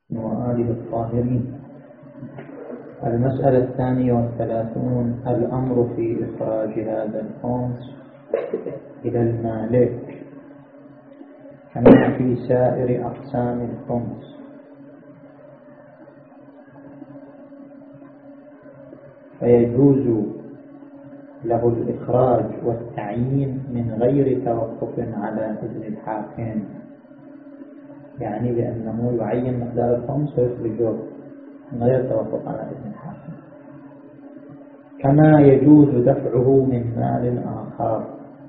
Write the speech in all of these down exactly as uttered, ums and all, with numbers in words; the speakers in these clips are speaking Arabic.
وآله الطاهرين. المسألة الثانية والثلاثون: الأمر في إخراج هذا الخمس إلى المالك كما في سائر أقسام الخمس، فيجوز له الإخراج والتعيين من غير توقف على إذن الحاكم، يعني بأنه يعين مقدار الخمس ويخرجه من غير توقف على إذن الحاكم، كما يجوز دفعه من مال آخر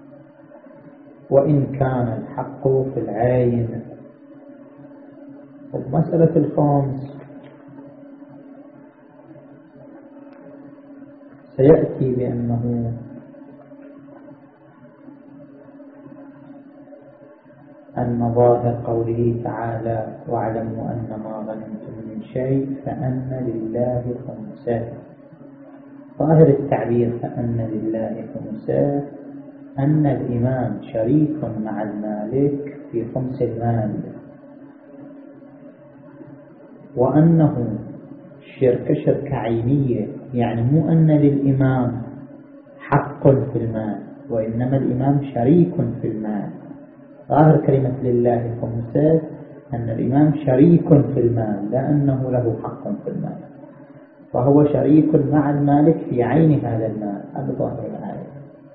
وإن كان الحق في العين. ومسألة الخمس سيأتي بأنه أن ظاهر قوله تعالى: واعلموا أن ما غنمتم من شيء فأن لله خمسه. ظاهر التعبير فأن لله خمسه أن الإمام شريك مع المالك في خمس المال، وأنه شركة شركة عينية، يعني مو أن للإمام حق في المال، وإنما الإمام شريك في المال. ظاهر كلمة لله خمسة أن الإمام شريك في المال، لا أنه له حق في المال، فهو شريك مع المالك في عين هذا المال. هذا ظاهر الآية.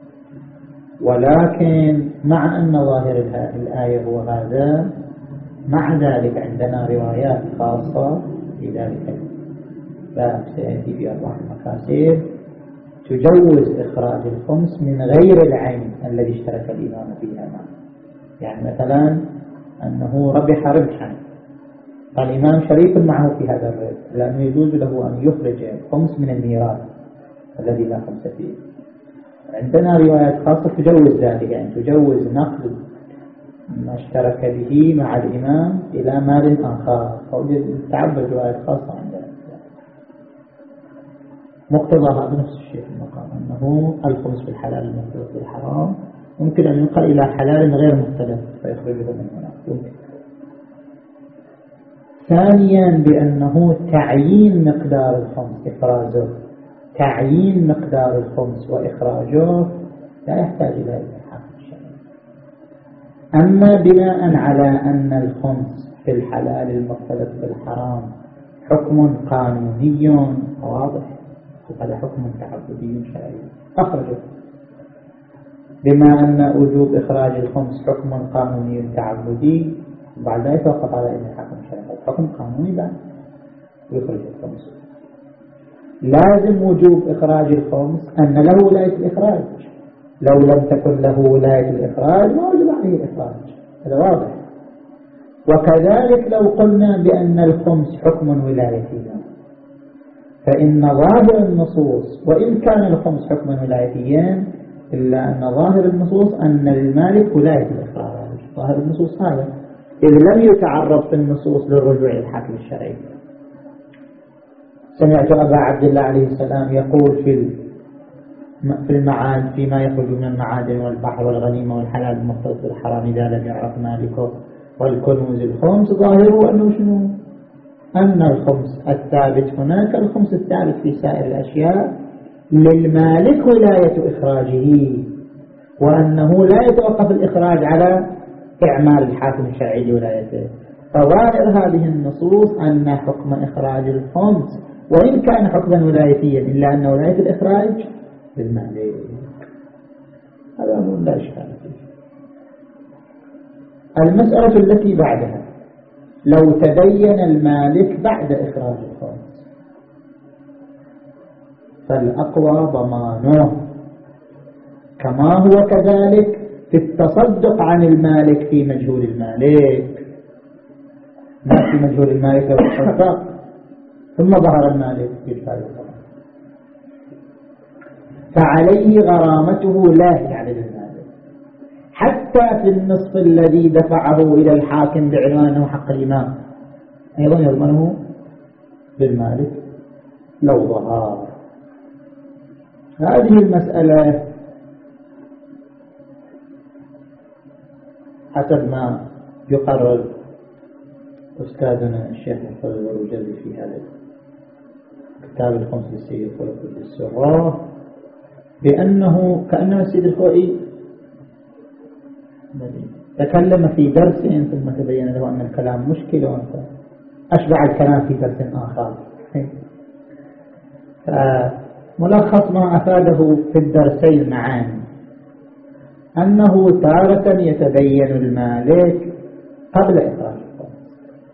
ولكن مع أن ظاهر الآية هو هذا، مع ذلك عندنا روايات خاصة في ذلك الباب سيأتي في أربع مكاسب تجوز إخراج الخمس من غير العين الذي اشترك الإمام فيها معه. يعني مثلا أنه ربح ربحا، فالإمام شريك معه في هذا الربح، لأنه يجوز له أن يخرج الخمس من الميراث الذي لا خمس فيه. عندنا روايات خاصة تجوز ذلك، يعني تجوز نقل ما اشترك به مع الإمام إلى مال آخر، فوجد تعبد روايات خاصة عندنا. مقتضاها بنفس الشيء في المقام، أنه الخمس في الحلال المختلف في الحرام ممكن أن ينقل إلى حلال غير مختلف فيخرجه من هناك ممكن. ثانيا بأنه تعيين مقدار الخمس إخراجه، تعيين مقدار الخمس وإخراجه لا يحتاج إلى الحاكم الشرعي. أما بناء على أن الخمس في الحلال المختلف في الحرام حكم قانوني واضح، وهذا حكم تعبدي شرعي أخرجه، بما أن وجوب إخراج الخمس حكم قانوني تعبدي، بعد لا يتوقف على أن الحكم الشرعي، حكم قانوني بعد يخرج الخمس. لازم وجوب إخراج الخمس أن له ولاية الإخراج، لو لم تكن له ولاية الإخراج ما وجب عليه الإخراج، هذا واضح. وكذلك لو قلنا بأن الخمس حكم ولايتي، فإن ظاهر النصوص وإن كان الخمس حكما ولايتيا إلا أن ظاهر النصوص أن للمالك ولاية الإخراج. ظاهر النصوص هذا، إذ لم يتعرض في النصوص للرجوع للحاكم الشرعي. سمعت أبا عبد الله عليه السلام يقول في في المعاد فيما يخرج من المعادن والبحر والغنيمة والحلال المختلط بالحرام إذا لم يعرف مالكه والكنوز الخمس، ظاهره أنه شنو؟ أن الخمس الثابت هناك الخمس الثابت في سائر الأشياء للمالك ولاية إخراجه، وأنه لا يتوقف الإخراج على إعمال الحاكم الشرعي لولايته. فظاهر هذه النصوص أن حكم إخراج الخمس وإن كان حكما ولايتيا إلا أن ولاية الإخراج للمالك. هذا أمر لا إشكال فيه. المسألة التي بعدها: لو تبين المالك بعد إخراج الخمس فالأقوى ضمانه، كما هو كذلك في التصدق عن المالك في مجهول المالك. ما في مجهول المالك لو تصدق ثم ظهر المالك في الفارق، فعليه غرامته لا يعني للمالك، حتى في النصف الذي دفعه إلى الحاكم بعنوانه حق الإمام أيضا يضمنه بالمالك لو ظهر. هذه المسألة حسب ما يقرر أستاذنا الشيخ محفوظ البروجردي في هذا كتاب الخمس للسيد الخوئي السراء بأنه كأنه السيد الخوئي تكلم في درس ثم تبين له أن الكلام مشكلة أشبع الكلام في درس آخر. ملخص ما أفاده في الدرسين معا أنه تارة يتبين المالك قبل إخراج الخمس،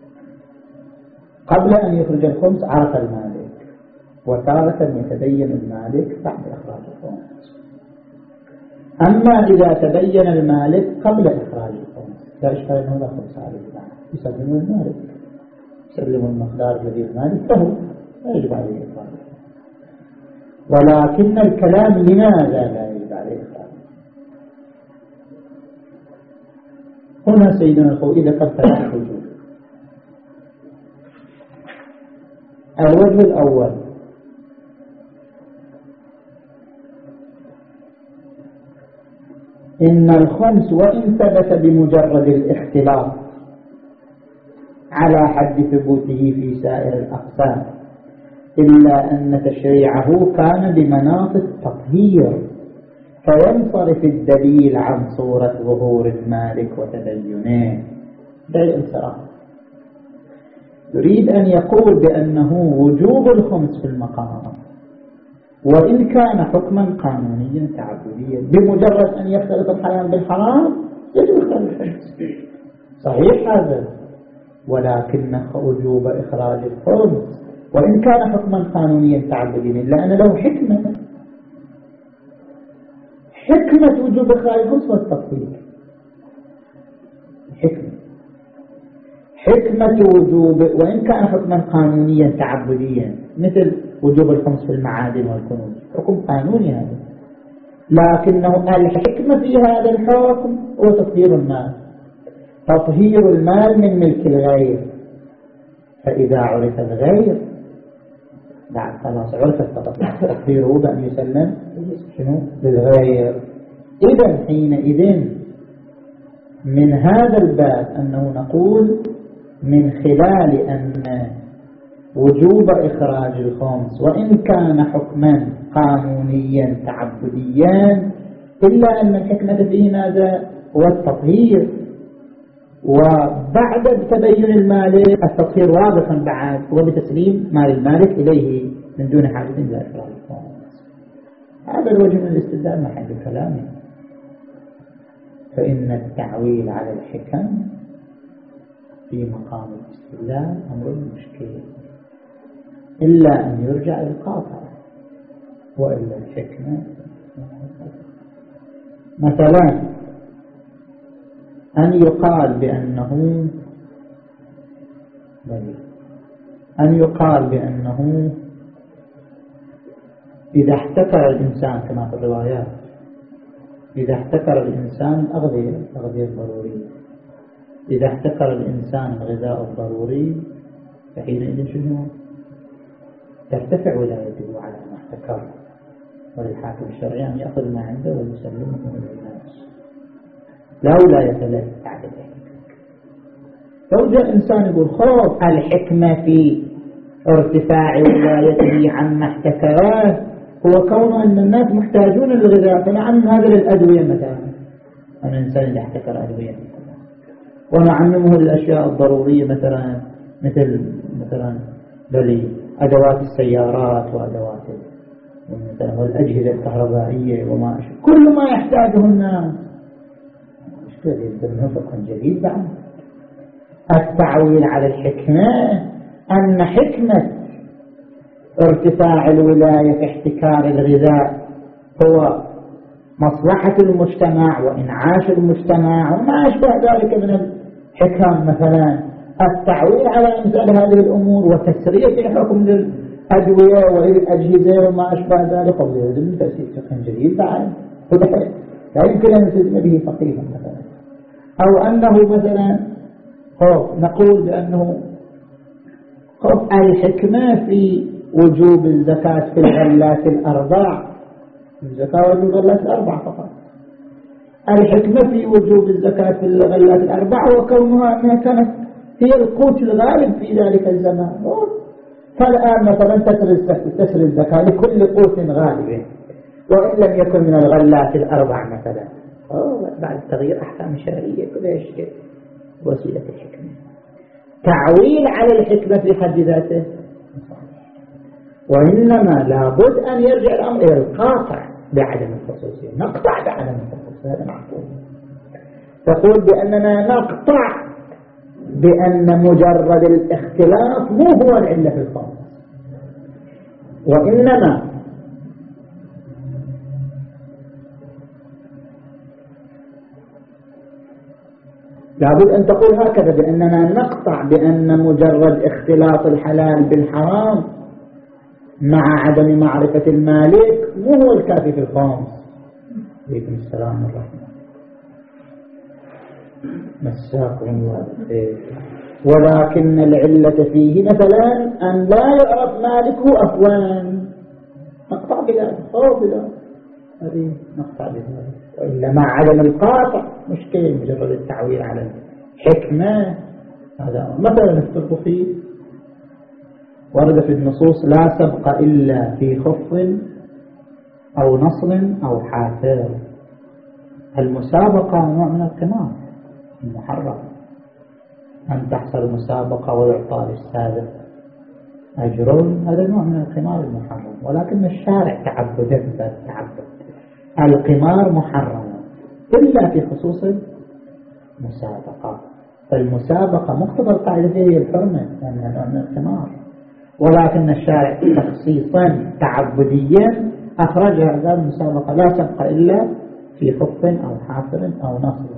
قبل أن يخرج الخمس عرف المالك، وتارة يتبين المالك بعد إخراج الخمس. أما إذا تبين المالك قبل إخراج الخمس لا إشكال أنه لا خمس عليه، يسلم المالك، يسلم المقدار الذي المالك له، لا يجب عليه إخراج الخمس. ولكن الكلام لماذا لا يجب عليه إخراج؟ هنا سيدنا الخوئي ذكر ثلاث وجوه. الوجه الأول إن الخمس وإن ثبت بمجرد الاختلاط على حد ثبوته في سائر الأقسام، إلا أن تشريعه كان بمناط التطهير، فينصرف الدليل عن صورة ظهور المالك وتبينه. ده انصراف. يريد أن يقول بأنه وجوب الخمس في المقام وإن كان حكما قانونيا تعبديا، بمجرد أن يختلط الحلال بالحرام يجب إخراج الخمس. صحيح هذا، ولكن وجوب إخراج الخمس وإن كان حكما قانونيا تعبديا لأن له حكمة. حكمة وجوب إخراج الخمس والتطهير. حكمة حكمة وجوب وإن كان حكما قانونيا تعبديا مثل وجوب الخمس في المعادن والكنوز، حكم قانوني هذا، لكنه الحكمة في هذا الحكم هو تطهير المال، تطهير المال من ملك الغير. فإذا عرف الغير بعد خلاص عرفت تطهيره بأن يسلم شنو للغير. إذا حينئذ من هذا الباب أنه نقول من خلال أن وجوب إخراج الخمس وإن كان حكما قانونيا تعبديا إلا أن الحكمة فيه ماذا؟ هو التطهير. وبعد تبين المالك التطهير واضح بعد هو بتسليم مال المالك إليه من دون حاجة إلى إخراج الخمس. هذا الوجه من الاستدلال محل كلامه. فإن التعويل على الحكم في مقام الاستدلال أمر مشكل، إلا أن يرجع للقاطع وإلا الحكمة. مثلا أن يقال بأنه أن يقال بأنه إذا احتكر الإنسان كما في الروايات، إذا احتكر الإنسان الأغذية الأغذية الضرورية، إذا احتكر الإنسان الغذاء الضروري فحينئذ شنو؟ ترتفع ولايته على ما احتكر، وللحاكم الشرعي أن يأخذ ما عنده ويسلمه للناس لا ولاية له بعد ذلك. لو جاء إنسان يقول خوف الحكمة في ارتفاع ولايته عما احتكره هو كون أن الناس محتاجون للغذاء، فنعمم هذا للأدوية مثلا، أن الإنسان إذا احتكر أدوية مثلا ونعممه للأشياء الضرورية مثلا مثل مثلا بلي أدوات السيارات وأدوات مثلا والأجهزة الكهربائية وما أشبه كل ما يحتاجه الناس. يبدأ فقه جديد بعد التعويل على الحكمة أن حكمة ارتفاع الولاية في احتكار الغذاء هو مصلحة المجتمع وإنعاش المجتمع وما أشبه ذلك من الحكم. مثلا التعويل على مثال هذه الأمور وتسرية حكم للأدوية والأجهزة وما أشبه ذلك قبل يلزم تأسيس فقه جديد بعد لا يمكن أن يلزم به فقيها مثلا. أو أنه مثلا نقول بأنه الحكمة في وجوب الزكاة في الغلات الأربع، الزكاة وجوب الغلات الأربع فقط. الحكمة في وجوب الزكاة في الغلات الأربع وكونها أنها كانت هي القوت الغالب في ذلك الزمان. فالآن مثلا تسري الزكاة لكل قوت غالب وإن لم يكن من الغلات الأربع مثلا، بعد تغيير أحكام شرعية كلها يشكل وسيلة الحكمة. تعويل على الحكمة في حد ذاته، وإنما لابد أن يرجع الأمر إلى القاطع بعدم الخصوصية. نقطع بعدم الخصوصية، هذا معقول. تقول بأننا نقطع بأن مجرد الاختلاف مو هو العلة في الخاص، وإنما لابد أن تقول هكذا، بأننا نقطع بأن مجرد اختلاط الحلال بالحرام مع عدم معرفة المالك مو هو الكافي في الخامس. عليكم السلام ورحمة مساكم والخير. ولكن العلة فيه مثلا أن لا يعرف مالكه أفوان، نقطع بذلك أو بذلك، هذه نقطع بذلك. وإلا مع عدم القاطع مشكلة، مجرد التعويل على الحكمة. هذا مثلا التربخي ورد في النصوص لا سبق إلا في خف أو نصر أو حافر. المسابقة نوع من القمار المحرم، أن تحصل مسابقة ويعطى للسابق أجر، هذا نوع من القمار المحرم. ولكن الشارع تعبد تعبد القمار محرم إلا في خصوص المسابقة. فالمسابقة مقتضى القاعدة هي الحرمة لأنها نوع من القمار، ولكن الشارع تخصيصا تعبديا أخرج هذا المسابقة لا سبق إلا في خف أو حافر أو نصر.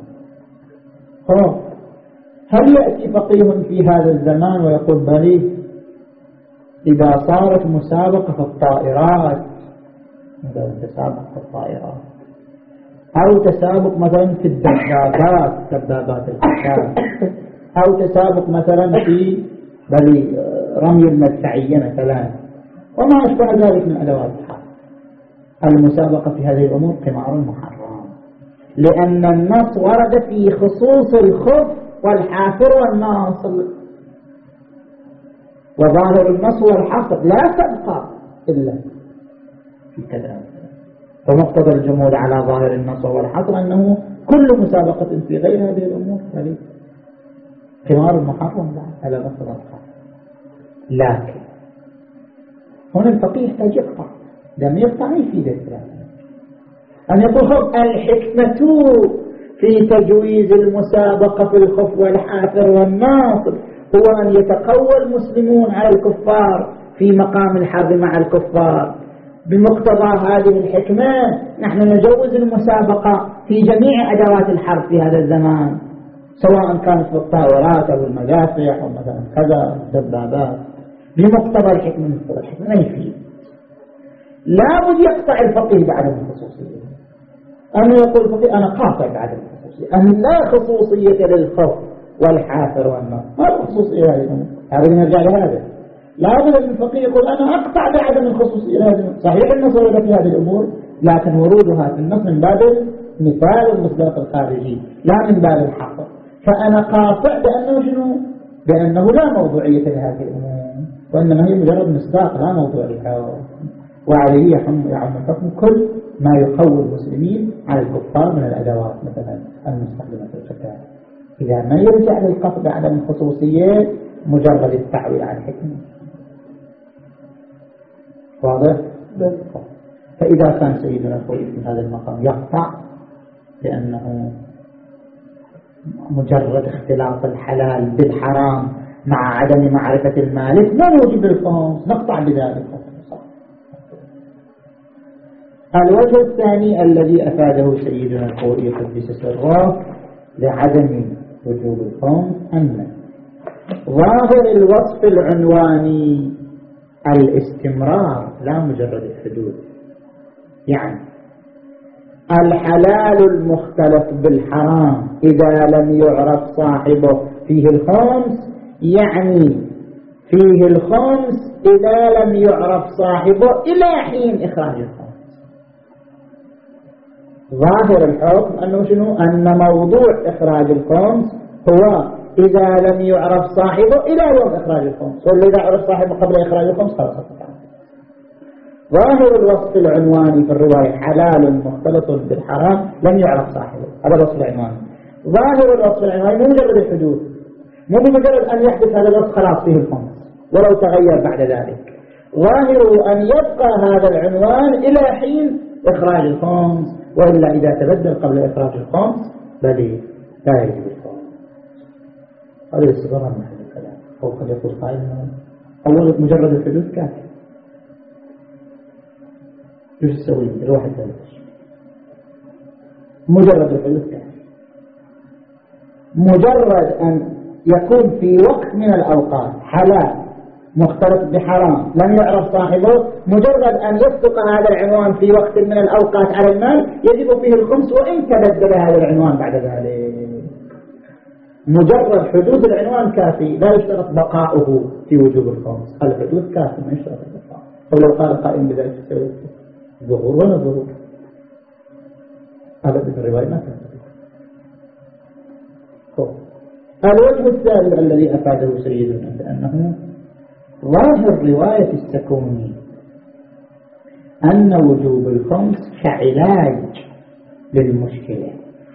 هل يأتي فقيه في هذا الزمان ويقول بلي إذا صارت مسابقة في الطائرات، مثلا تسابق في الطائرات، أو تسابق مثلا في الدبابات دبابات القتال، أو تسابق مثلا في بلي رمي المدفعية مثلا وما أشبه ذلك من أدوات الحرب، المسابقة في هذه الأمور قمار محرم، لأن النص ورد في خصوص الخف والحافر والناصر، وظاهر النص والحافر لا سبق إلا في كذا. فمقتضى الجمهور على ظاهر النص والحافر أنه كل مسابقة في غير هذه الأمور هذه قمار محرم على مقتضى القاعدة. لكن هنا الفقيه يحتاج يقطع، لم يقطع يفيد الكلام أن يقول خب الحكمة في تجويز المسابقة في الخف والحافر والناصر هو أن يتقوى المسلمون على الكفار في مقام الحرب مع الكفار. بمقتضى هذه الحكمة نحن نجوز المسابقة في جميع أدوات الحرب في هذا الزمان، سواء كانت في الطائرات أو المدافع أو مثلا كذا دبابات. بمقتضى الحكمة مقتضى الحكمة ما يفيد. لا بد يقطع الفقيه بعدم الخصوصية، أنه يقول الفقيه أنا قاطع بعدم الخصوصية، أن لا خصوصية للخوف والحافر والنار، ما الخصوصية هذه؟ هذا نرجع لهذا. لا بد أن الفقيه يقول أنا أقطع بعدم الخصوصية هذه. صحيح النص ورد في هذه الأمور، لكن ورودها في النص من باب المثال والمصداق الخارجي لا من باب الحق. فأنا قاطع بأنه شنو؟ بأنه لا موضوعية لهذه الأمور، وإنما هي مجرد مصداق لا موضوعية، وعليه يعم الحكم كل ما يقوي المسلمين على الكفار من الأدوات مثلا المستخدمة في القتال. إذا ما يرجع للقطع بعدم الخصوصية مجرد التعويل عن الحكمة. واضح؟ فإذا كان سيدنا الخوي في هذا المقام يقطع لأنه مجرد اختلاط الحلال بالحرام مع عدم معرفة المالك لا يوجب الخمس، نقطع بذلك. الوجه الثاني الذي أفاده سيدنا الخوي قدس سره لعدم وجوب الخمس أن ظاهر الوصف العنواني الاستمرار لا مجرد الحدود. يعني الحلال المختلف بالحرام إذا لم يعرف صاحبه فيه الخمس، يعني فيه الخمس إذا لم يعرف صاحبه إلى حين إخراج الخمس. ظاهر الحكم أنه شنو؟ أن موضوع إخراج الخمس هو إذا لم يعرف صاحبه إلى يوم إخراج الخمس، واللي إذا عرف صاحبه قبل إخراج الخمس خلاص. ظاهر الوصف العنواني في الرواية حلال مختلط بالحرام لم يعرف صاحبه، هذا الوصف العنواني. ظاهر الوصف العنواني مو مجرد الحدوث، مو بمجرد أن يحدث هذا الوصف خلاص فيه الخمس ولو تغير بعد ذلك، ظاهره أن يبقى هذا العنوان إلى حين إخراج الخمس، وإلا إذا تبدل قبل إخراج الخمس بل لا يجب الخمس. هذا الاستغرار من هذا الكلام. أو قد يقول قائل أول مجرد الحدوث كافي، ايش تسوي الواحد ثالث؟ مجرد الحدوث كافي، مجرد أن يكون في وقت من الأوقات حلال مختلط بحرام لم يعرف صاحبه، مجرد أن يصدق هذا العنوان في وقت من الأوقات على المال يجب فيه الخمس وإن تبدل هذا العنوان بعد ذلك. مجرد حدوث العنوان كافي، لا يشترط بقاؤه في وجوب الخمس. الحدوث كافي ما يشترط البقاء. ولو قال قائم بذلك ظهور ولا ظهور، هذا في الرواية ما كان. الوجه الثالث الذي أفاده سيدنا بأنه ظاهر رواية السكوني أن وجوب الخمس كعلاج للمشكلة.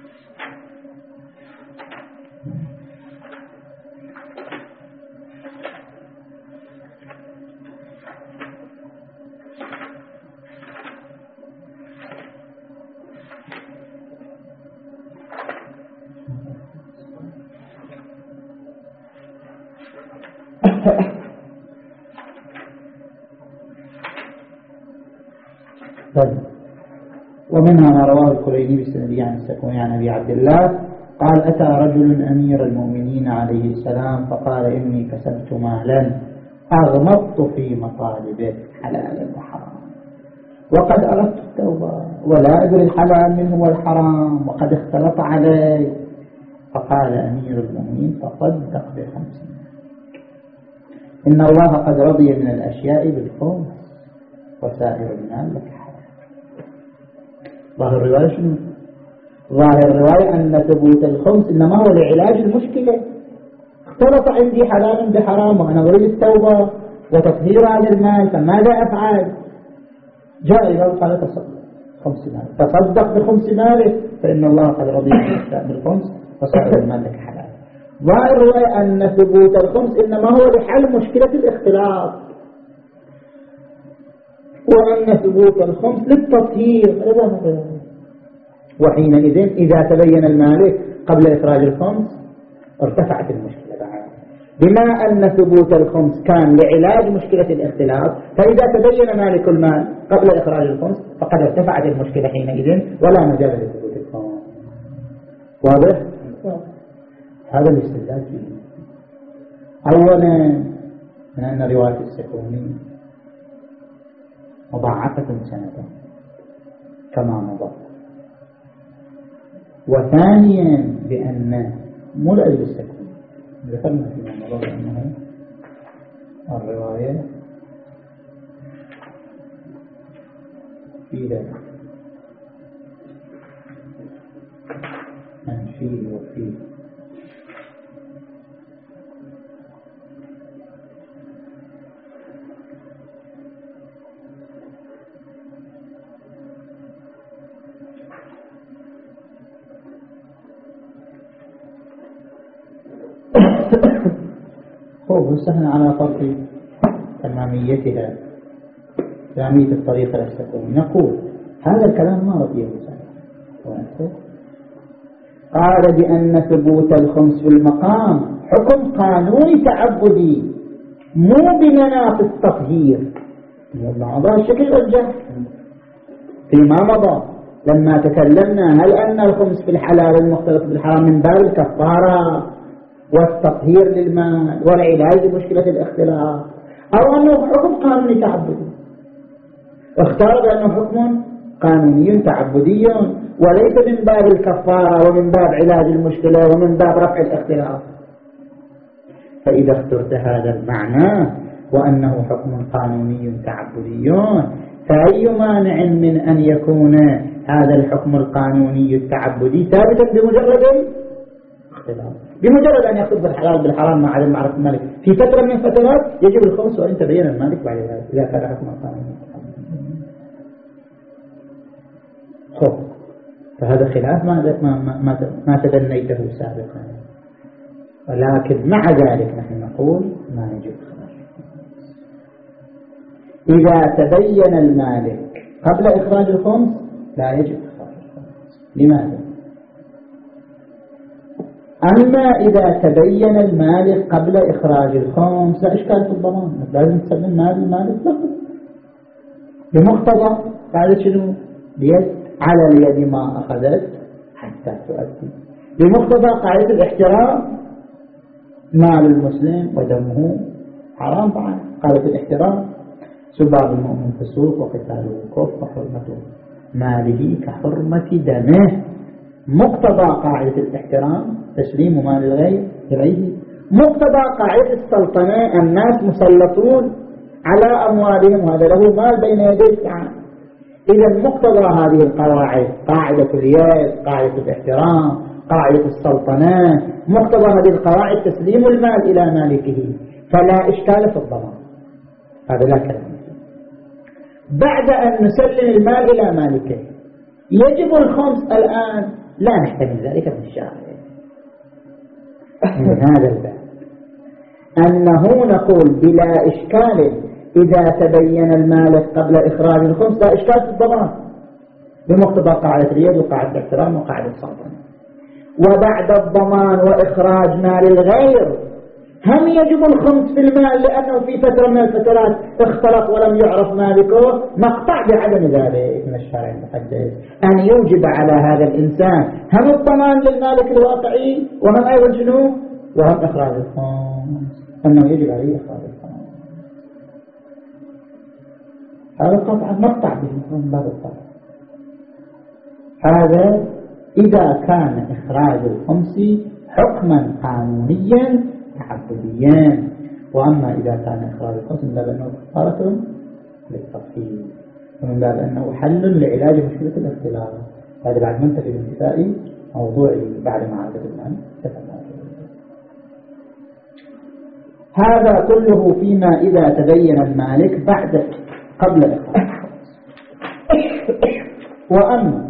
ومنها ما رواه الكليني بسند عن السكوني عن أبي عبد الله قال: أتى رجل أمير المؤمنين عليه السلام فقال: إني كسبت مالا أغمضت في مطالبه حلالا وحرام، وقد أردت التوبة ولا أدري الحلال منه والحرام وقد اختلط علي. فقال أمير المؤمنين: تصدق بخمسين، إن الله قد رضي من الأشياء بالخمس وسائر المال لك حرام. ظاهر الرواية شنو؟ ظاهر الرواية أن ثبوت الخمس إنما هو لعلاج المشكلة. اختلط عندي حلال بحرام وأنا أريد التوبة وتطهير هذا المال، فماذا أفعل؟ جاء إلى قال: تصدق خمس مال، تصدق بخمس ماله فإن الله قد رضي من الأشياء بالخمس وسائر المال لك حلال. ظاهر الرواية أن ثبوت الخمس إنما هو لحل مشكلة الاختلاط، وأن ثبوت الخمس للتطهير. وحينئذ إذا تبين المالك قبل إخراج الخمس ارتفعت المشكلة بعد، بما أن ثبوت الخمس كان لعلاج مشكلة الاختلاط، فإذا تبين مالك المال قبل إخراج الخمس فقد ارتفعت المشكلة حينئذ ولا مجال لثبوت الخمس. واضح؟ هذا الاستدلال فيه. أولا من أن رواية السكوني مضاعفة سنة كما مضى، وثانيا بأن مو لأجل السكون، ذكرنا فيما مضى بأنه الرواية فيها منفي وفيه هو بسهل على فرق تماميتها، تمامية الطريقة للسكون. نقول هذا الكلام ما رضيه سهل. قال بأن ثبوت الخمس في المقام حكم قانوني تعبدي مو بمناط التطهير. هذا الشكل رجح فيما مضى لما تكلمنا هل أن الخمس في الحلال المختلط بالحرام من باب الكفارة والتطهير للمال والعلاج لمشكلة الاختلاط، أو أنه حكم قانوني تعبدي. اختار بأنه حكم قانوني تعبدي وليس من باب الكفارة ومن باب علاج المشكلة ومن باب رفع الاختلاط. فإذا اخترت هذا المعنى وأنه حكم قانوني تعبدي، فأي مانع من أن يكون هذا الحكم القانوني التعبدي ثابتا بمجرد اختلاط؟ بمجرد أن يخطب بالحلال بالحرام مع عدم معرفة المالك في فترة من فترات يجب الخمس وإن تبين المالك بعد ذلك إذا كان حكم قانوني. خب فهذا خلاف ما ما ما, ما تدنيته سابقا، ولكن مع ذلك نحن نقول ما يجب إخراج. إذا تبين المالك قبل إخراج الخمس لا يجب إخراج الخمس. لماذا؟ أما إذا تبين المالك قبل إخراج الخمس لا إشكال في الضمان، لازم تسلم مال المالك له بمقتضى قاعدة شنو؟ بيد على اليد ما أخذت حتى تؤدي، بمقتضى قاعدة الاحترام، مال المسلم ودمه حرام طبعا، قاعدة الاحترام، سباب المؤمن فسوق وقتاله كفر وحرمته ماله كحرمة دمه، مقتضى قاعدة الاحترام تسليم مال الغير إليه، مقتضى قاعدة السلطنة الناس مسلطون على أموالهم وهذا له مال بين يديه تعالى. إذا مقتضى هذه القواعد قاعدة اليد، قاعدة الاحترام، قاعدة السلطنة، مقتضى هذه القواعد تسليم المال إلى مالكه، فلا إشكال في الضمان، هذا لا كلام. بعد أن نسلم المال إلى مالكه يجب الخمس الآن، لا نحتمل ذلك من الشارع من هذا الباب أنه نقول بلا إشكال إذا تبين المالك قبل إخراج الخمس لا إشكال في الضمان بمقتضى قاعدة اليد وقاعدة الاحترام وقاعدة السلطنة. وبعد الضمان وإخراج مال الغير هم يجب الخمس في المال لأنه في فترة من الفترات اختلط ولم يعرف مالكه، نقطع بعدم ذلك من الشرع المحدد أن يوجب على هذا الإنسان هم الضمان للمالك الواقعي وهم أيضا شنو؟ وهم إخراج الخمس، أنه يجب عليه إخراج الخمس. هذا قطعا نقطع به من باب الطرف. هذا إذا كان إخراج الخمس حكما قانونيا تعبديا، وأما إذا كان إخراج الخمس من باب أنه كفارة للتفصيل ومن باب أنه حل لعلاج مشكلة الاختلاف، هذا بعد منتهي الانتفاء موضوعي بعد معرفة الآن. هذا كله فيما إذا تبين المالك بعد قبل إخراج الخمس. وأما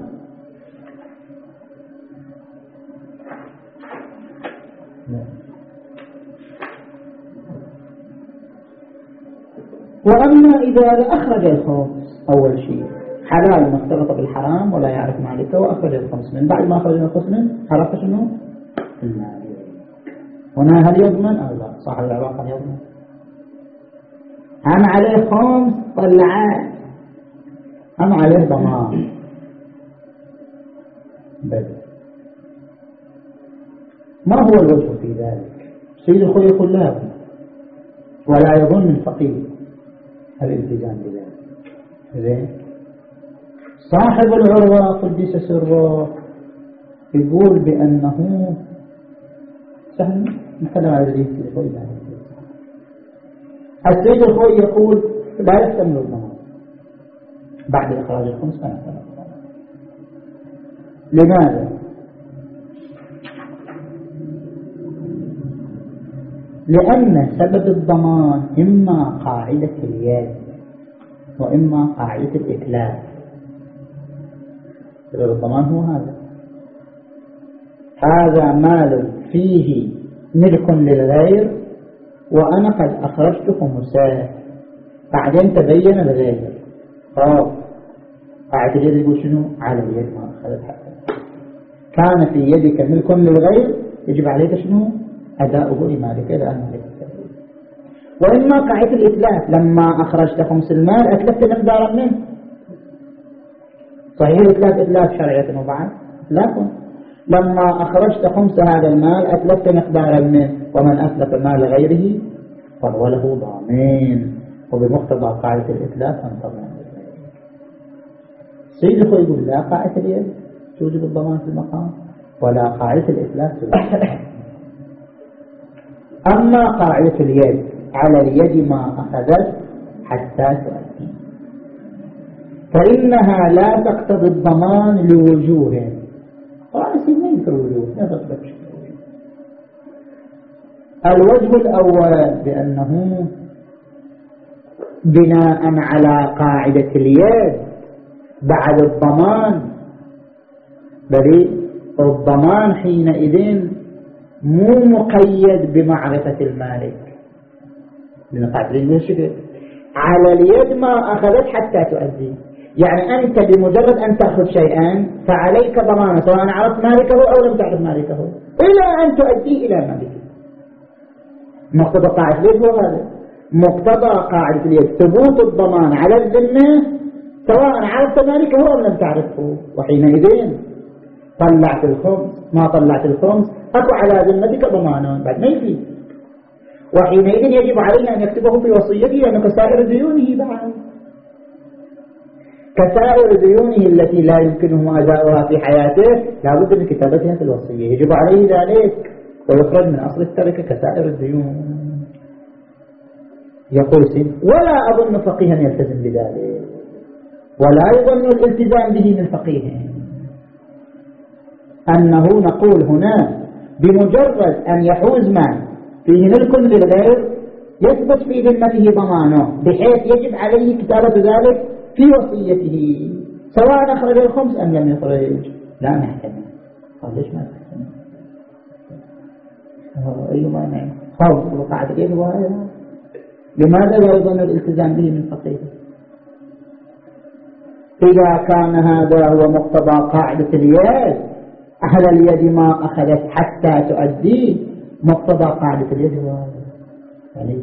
وأما إذا أخرج الخمس أول شيء حلال مختلط بالحرام ولا يعرف مالكه وأخرج الخمس، من بعد ما أخرج الخمس من عرف شنو؟ المال. هنا هل يضمن أو لا؟ صاحب العلاقة يضمن. هم عليه خمس طلعات، هم عليه ضمان بل ما هو الوجه في ذلك؟ سيد الخوي يقول لا يضمن ولا يظن الفقير الالتزام بذلك. زين صاحب العروة قدس سره يقول بأنه سهل نتكلم على السيد الخوي. السيد الخوي يقول لا يحتمل الضمان بعد إخراج الخمس فلا يحتمل الضمان. لماذا؟ لأن سبب الضمان إما قاعدة اليد وإما قاعدة الإتلاف. سبب الضمان هو هذا، هذا مال فيه ملك للغير وأنا قد أخرجت خمسات، بعدين تبين الغير، خلاص قاعدة اليد يقول شنو؟ على اليد ما أخذت حقا. كان في يدك ملك للغير يجب عليك شنو؟ أداؤه لمالك لأن مالك التبريد. وإما قاعدة الإتلاف، لما أخرجت خمس المال أتلفت مقدارا منه. صحيح الإتلاف إتلاف شرعية وبعد إتلاف، لما أخرجت خمس هذا المال أتلفت مقدارا منه، ومن أتلف مال غيره فهو له ضامن، وبمقتضى قاعدة الإتلاف أن تضمن. سيد الخوي يقول لا قاعدة اليد توجب الضمان في المقام ولا قاعدة الإتلاف توجب الضمان. أما قاعدة اليد على اليد ما أخذت حتى تؤدي فإنها لا تقتضي الضمان لوجوه. طبعا سيد ما يذكر وجوه، لا تقتضي الوجه الأول بأنه بناء على قاعدة اليد بعد الضمان، بل الضمان حينئذ مو مقيد بمعرفة المالك، لأن قاعدة اليد شكل على اليد ما أخذت حتى تؤدي. يعني أنت بمجرد أن تأخذ شيئا فعليك ضمانه سواء عرفت مالكه أو لم تعرف مالكه إلى أن تؤديه إلى مالكه. مقتضى قاعدة اليد هو هذا، مقتضى قاعدة اليد ثبوت الضمان على الذمة سواء عرفت مالكه أو لم تعرفه. وحينئذ طلعت الخمس ما طلعت الخمس أكو على ذمتك ضمانه بعد ما يفيد، وحينئذ يجب عليه أن يكتبه في وصيته لأنه كسائر ديونه بعد، كسائر ديونه التي لا يمكنه أداؤها في حياته لا بد من كتابتها في الوصية، يجب عليه ذلك ويخرج من أصل التركة كسائر الديون. يقول سيد ولا أظن فقيها يلتزم بذلك، ولا يظن الالتزام به من فقيه، أنه نقول هنا بمجرد أن يحوز مال فيه ملك للغير يثبت في ذمته ضمانه بحيث يجب عليه كتابة ذلك في وصيته سواء أخرج الخمس أم لم يخرج. لا نحتمل. قال ليش ما نحتمل؟ أي مانع؟ خوف وقعت اليد وهذا لماذا لا يظن الالتزام به من فقيه؟ إذا كان هذا هو مقتضى قاعدة اليد أهل اليد ما أخذت حتى تؤدي، مقتضى قاعدة اليد هو هذا، يعني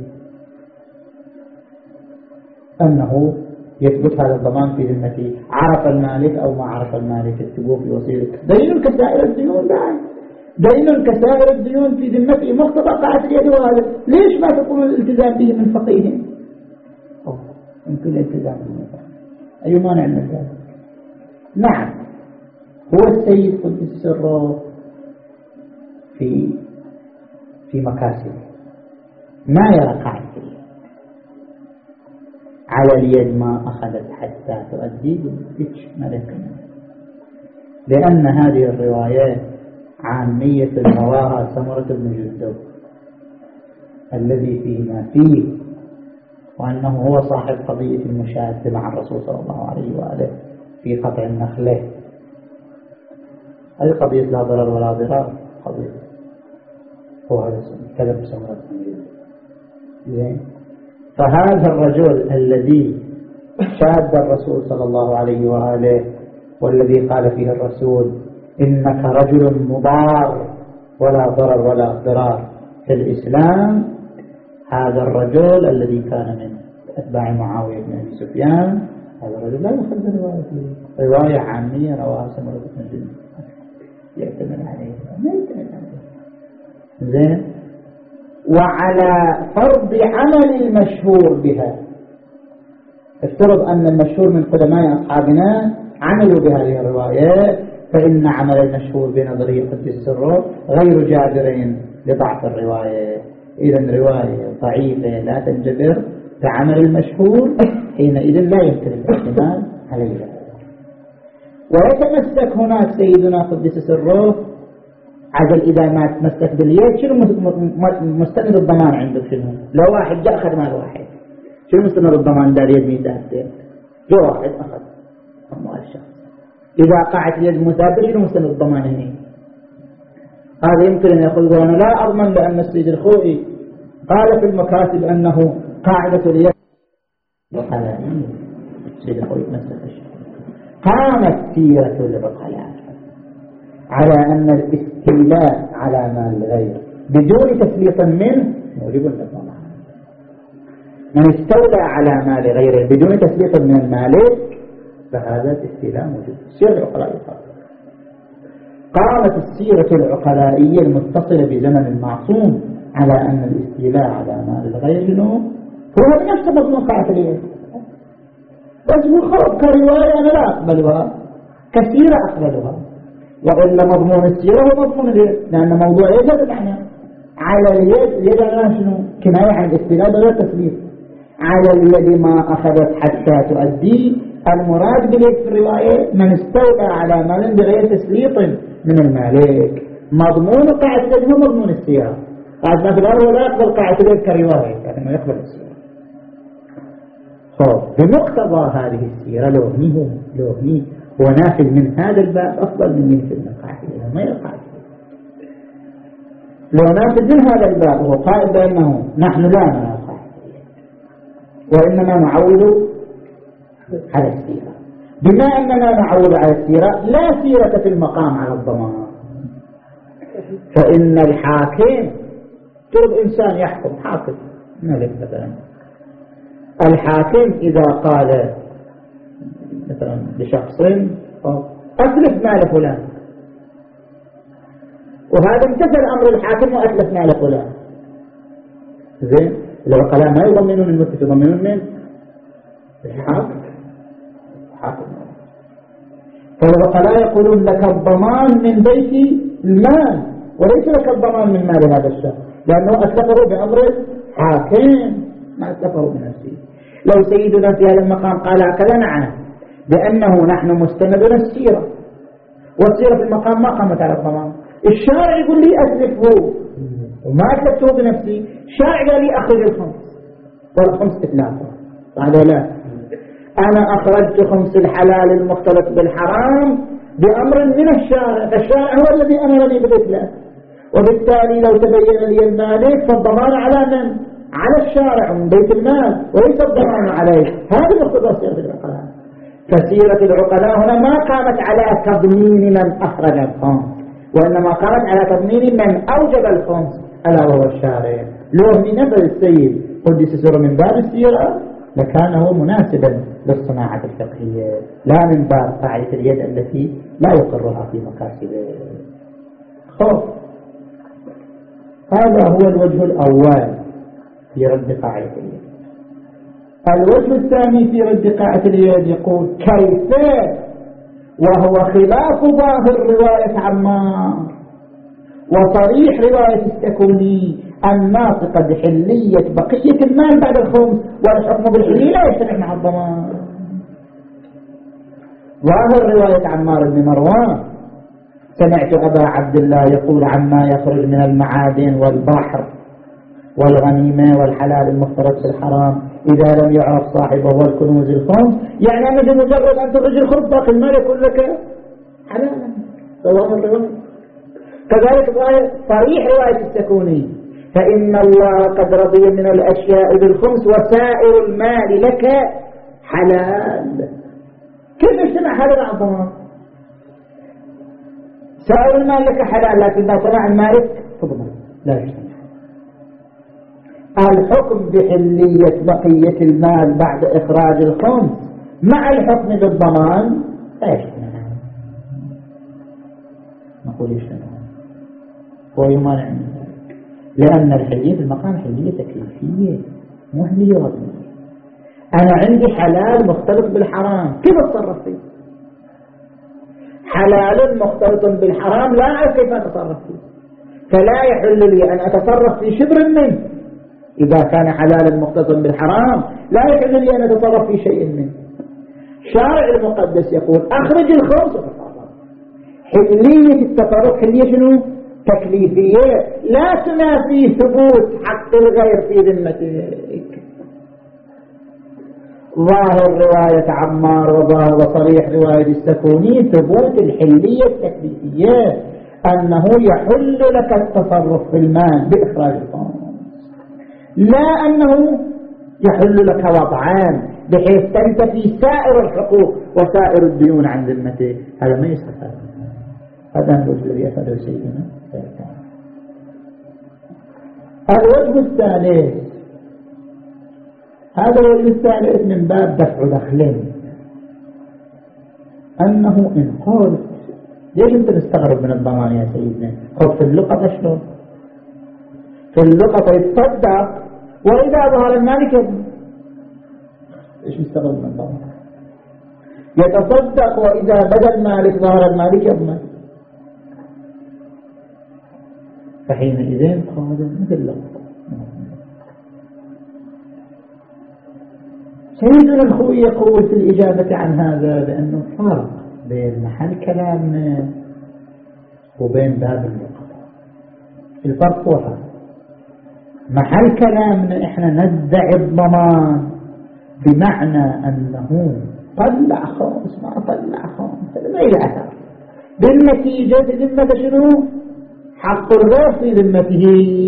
أنه يثبت هذا الضمان في ذمته عرف المالك أو ما عرف المالك يكتبوه في وصيته. دين كسائر الديون بعد، دين كسائر الديون في ذمته مقتضى قاعدة اليد وهذا. ليش ما تقول الالتزام به من فقيه؟ يمكن الالتزام به من فقيه، أي مانع من ذلك؟ نعم هو السيد قدس سره في في مكاسبه ما يرى قاعدة اليد على اليد ما أخذت حتى تؤدي بيتش ملك، لأن هذه الروايات عامية رواها سمرة بن جندب الذي فيه ما فيه، وأنه هو صاحب قضية المشاهدة مع الرسول صلى الله عليه وآله في قطع النخلة. هذه قضية لا ضرر ولا ضرار، قضية هو هذا كذب سمرة بن جندب. فهذا الرجل الذي شاد الرسول صلى الله عليه وآله والذي قال فيه الرسول إنك رجل مضار ولا ضرر ولا ضرار في الإسلام، هذا الرجل الذي كان من أتباع معاوية بن أبي سفيان، هذا الرجل لا يخرج روايته، رواية عامية رواها سمرة بن جندب يعتمد عليه ما يعتمد عليه. زين. وعلى فرض عمل المشهور بها، افترض أن المشهور من قدماء أصحابنا عملوا بهذه الروايات، فإن عمل المشهور بنظرية قدس سره غير جابر لضعف الرواية. إذن رواية ضعيفة لا تنجبر كعمل المشهور، حينئذ لا يمكن الاحتمال عليها. ويتمسك هناك سيدنا قدس سره عجل إذا ما تمسك باليد شنو مستند الضمان عندك؟ شنو لو واحد جاء أخذ مال واحد شنو مستند الضمان دار يد ميزانتين؟ جاء واحد أخذ أموال الشخص، إذا قاعت اليد مثابة شنو مستند الضمان هنا؟ هذا يمكن أن يقول أنا لا أضمن لأن السيد الخوئي قال في المكاتب أنه قاعدة اليد وقال السيد الخوئي تمسك الشيء. قامت سيرة العقلاء على أن الاستيلاء على مال الغير بدون تسليط منه موجب للضمان. من استولى على مال غيره بدون تسليط من المالك فهذا الاستيلاء موجود. السيرة العقلائية قامت السيرة العقلائية المتصلة بزمن المعصوم على أن الاستيلاء على مال الغير هو بنفس مضمون قاعدة اليد، بس مخاط كرواية أنا لا أقبلها، كثيرة أقبلها، وإلا مضمون السيرة هو مضمون اليد، لأن موضوع يد هذا معنى على اليد. اليد أنا شنو؟ كناية عن الاستيلاء بغير تسليط. على اليد ما أخذت حتى تؤدي، المراد باليد في الرواية من استولى على مال بغير تسليط من المالك. مضمون قاعدة اليد هو مضمون السيرة، قاعد ما في الأرض ولا يقبل قاعدة اليد كرواية يعني ما يقبل السيرة. خب بمقتضى هذه السيرة لو هو لو هو نافذ من هذا الباب أفضل من ينفذ من قاعدة اليد ما يقع. لو نافذ من هذا الباب وهو قائل بأنه نحن لا نرى قاعدة اليد وإنما نعول على السيرة. بما أننا نعول على السيرة لا سيرة في المقام على الضمان. فإن الحاكم ترد إنسان يحكم حاكم ملك مثلا الحاكم إذا قال مثلا لشخص أتلف مال فلان وهذا امتثل أمر الحاكم وأتلف مال فلان زين العقلاء ما يضمنون المتلف يضمنون من الحاكم حاكم. فالعقلاء يقولون لك الضمان من بيت المال وليس لك الضمان من مال هذا الشخص لأنه أتلفه بأمر الحاكم ما أتلفه بنفسه. لو سيدنا في هذا المقام قال هكذا نعم بأنه نحن مستندنا السيرة والسيرة في المقام ما قامت على الضمان. الشارع يقول لي أتلفه وما أتلفته بنفسي. الشارع قال لي أخرج الخمس والخمس إتلافه بعد لا أنا أخرجت خمس الحلال المختلط بالحرام بأمر من الشارع فالشارع هو الذي أمرني بالإتلاف وبالتالي لو تبين لي المالك فالضمان على من؟ على الشارع من بيت المال وليس الضمان عليه. هذا مقتضى سيرة العقلاء. فسيرة العقلاء هنا ما قامت على تضمين من أخرج الخمس وإنما قامت على تضمين من أوجب الخمس ألا وهو الشارع. لو من نفذ السيد قدس سر من باب السيرة لكان هو مناسبا للصناعة الفقهية لا من باب قاعدة اليد التي لا يقرها في مكاسبه. خب هذا هو الوجه الأول في رد قاعدة اليد. الوجه الثاني في رد قاعدة اليد يقول كيف وهو خلاف ظاهر رواية عمار وصريح رواية السكوني الناطقة بحلية بقية المال بعد الخمس والحكم بالحلية لا يجتمع مع الضمان. ظاهر رواية عمار بن مروان سمعت أبا عبد الله يقول عما يخرج من المعادن والبحر والغنيمة والحلال المفترض في الحرام إذا لم يعرف صاحبه والكنوز الخمس يعني أنه بمجرد أن تخرج الخمس باقي المال يكون لك حلالا. ظاهر الرواية كذلك صريح رواية السكوني فإن الله قد رضي من الأشياء بالخمس وسائر المال لك حلال. كيف يجتمع هذا مع الضمان؟ سائر المال لك حلال لكن لو طلع المالك تضمن لا يجتمع. الحكم بحلية بقية المال بعد إخراج الخمس مع الحكم بالضمان لا يجتمع. نقول يجتمع هو يمانع من ذلك لأن الحلية في المقام حلية تكليفية مو حلية وطنية. أنا عندي حلال مختلط بالحرام كيف أتصرف فيه؟ حلال مختلط بالحرام لا أعرف كيف أتصرف فيه فلا يحل لي أن أتصرف في شبر منه. إذا كان حلالا مختلطا بالحرام لا يحل لي أن أتصرف في شيء منه. شارع المقدس يقول أخرج الخمس وتصرف. حلية التصرف حلية شنو؟ تكليفية لا تنافي ثبوت حق الغير في ذمتك. ظاهر رواية عمار وظاهر وصريح رواية السكوني ثبوت الحلية التكليفية أنه يحل لك التصرف في المال بإخراج الخمس لا أنه يحل لك وضعان بحيث تنتفي سائر الحقوق وسائر الديون عن ذمته. هذا ما يستفاد. هذا الوجه الذي أفاده سيدنا. الوجه الثالث هذا الوجه الثالث من باب دفع دخلين أنه إن قلت ليش أنت تستغرب من الضمان يا سيدنا؟ خذ في اللقطة شلون؟ في اللقطة يتصدق وإذا ظهر المالك يضمن. ليش يستغرب من الضمان؟ يتصدق وإذا بدا المالك ظهر المالك يضمن. فحينئذ هذا مثل اللقطة. سيدنا الخوي يقول في الإجابة عن هذا بأنه فرق بين محل كلامنا وبين باب اللقطة. الفرق هو هذا محل كلامنا إحنا ندعي الضمان بمعنى أنه طلع خمس ما طلع خمس ما إلى أثر، بالنتيجة ذمة شنو؟ حق الغير في ذمته،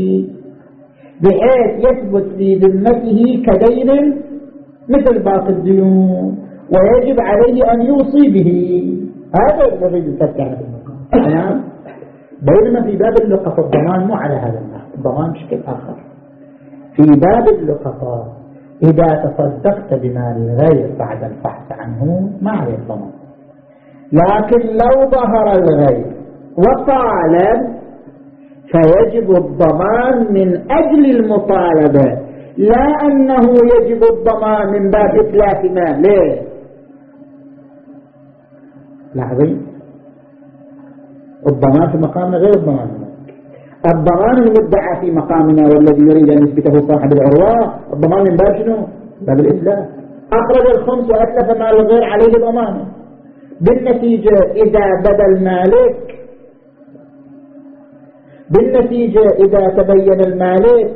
بحيث يثبت في ذمته كدين مثل باقي الديون ويجب عليه أن يوصي به. هذا الذي يتبع في المقام. بينما في باب اللقطة الضمان مو على هذا النحو، الضمان بشكل آخر. في باب اللقطة إذا تصدقت بمال الغير بعد الفحص عنه ما عليه الضمان، لكن لو ظهر الغير وطالب فيجب الضمان من أجل المطالبة، لا أنه يجب الضمان من باب إتلاف مال. ليه؟ لاحظين الضمان في مقامنا غير الضمان. الضمان المدعى في مقامنا والذي يريد أن يثبته صاحب العروة الضمان من باب شنو؟ باب الإتلاف. أخرج الخمس وأتلف مال الغير عليه ضمانه، بالنتيجة إذا بدا المالك بالنتيجة إذا تبين المالك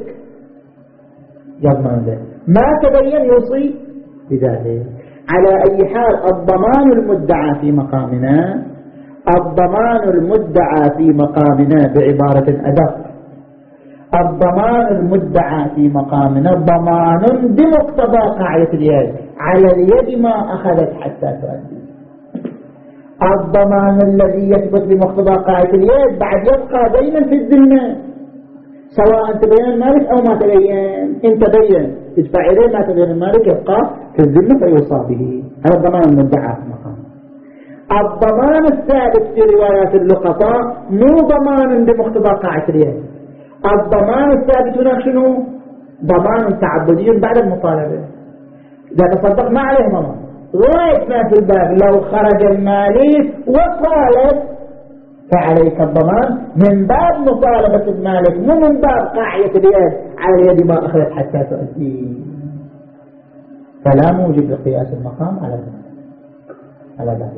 يضمن ذلك، ما تبين يوصي بذلك. على أي حال الضمان المدعى في مقامنا الضمان المدعى في مقامنا بعبارة أدق، الضمان المدعى في مقامنا ضمان بمقتضى قاعدة اليد، على اليد ما أخذت حتى تؤدي. الضمان الذي يثبت بمقتضى قاعدة اليد بعد يبقى دينا في الذمة، سواء تبين المالك أو ما تبين. إن تبين ادفع إليه، ما تبين المالك يبقى في الذمة فيوصى به. هذا الضمان المدعى في مقام. الضمان الثابت في روايات اللقطاء مو ضمان بمقتضى قاعدة اليد، الضمان الثابت هناك شنو؟ ضمان تعبدي بعد المطالبة. إذا تصدق ما عليه ضمان، غاية ما في الباب لو خرج المالك وطالب فعليك الضمان من باب مطالبة المالك، مو من باب قاعدة اليد على اليد ما أخذت حتى تؤدي. فلا موجب لقياس المقام على على باب.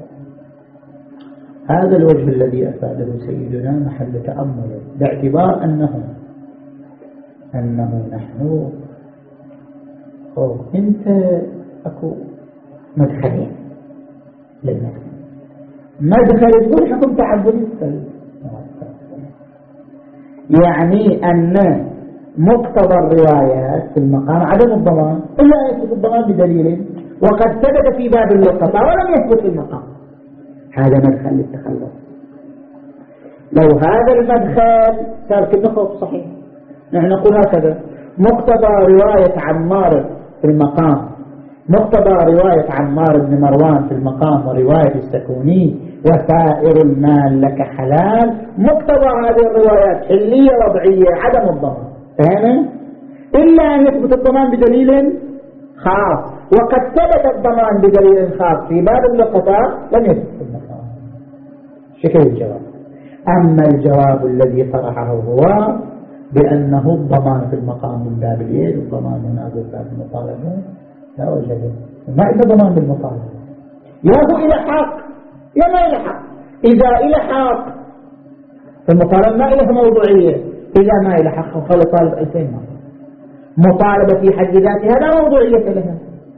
هذا الوجه الذي أفاده سيدنا محل تأمل، باعتبار أنه أنه نحن أو أنت أكو مدخلين للمدخل، مدخل يقول حكم تعبدي، يعني أن مقتضى الروايات في المقام عدم الضمان إلا أن يثبت الضمان بدليل، وقد ثبت في باب اللقطة ولم يثبت في المقام. هذا مدخل للتخلص. لو هذا المدخل صار كل نقطة صحيح. نحن نقول هكذا: مقتضى رواية عمار في المقام، مقتضى رواية عمار بن مروان في المقام ورواية السكوني وسائر المال لك حلال، مقتضى هذه الروايات حلية وضعية عدم الضمان، فهمت؟ إلا أن يثبت الضمان بدليل خاص، وقد ثبت الضمان بدليل خاص في باب اللقطاء لم يثبت في المقام. شكل الجواب. أما الجواب الذي طرحه هو بأنه الضمان في المقام من باب اليد والضمان هنا من باب المطالبة، لا وجه ما إلا ضمان بالمطالبة، يا هو إلى حق يا ما إلى حق. إذا إلى حق فالمطالبة ما إلها موضوعية، إذا ما إلى حق فخلي طالب ألفين مرة. مطالبة في حد ذاتها لا موضوعية لها.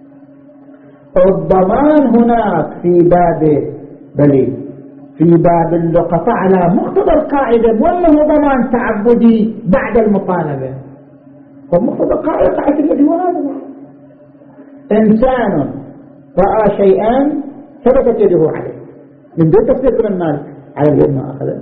الضمان هناك في باب بلي في باب اللقطة على مقتضى القاعدة، وأنه ضمان تعبدي بعد المطالبة. فمقتضى القاعدة قاعدة الذي هو هذا: إنسان رأى شيئا ثبتت يده عليه من دون تصديق من المال، على اليد ما أخذه.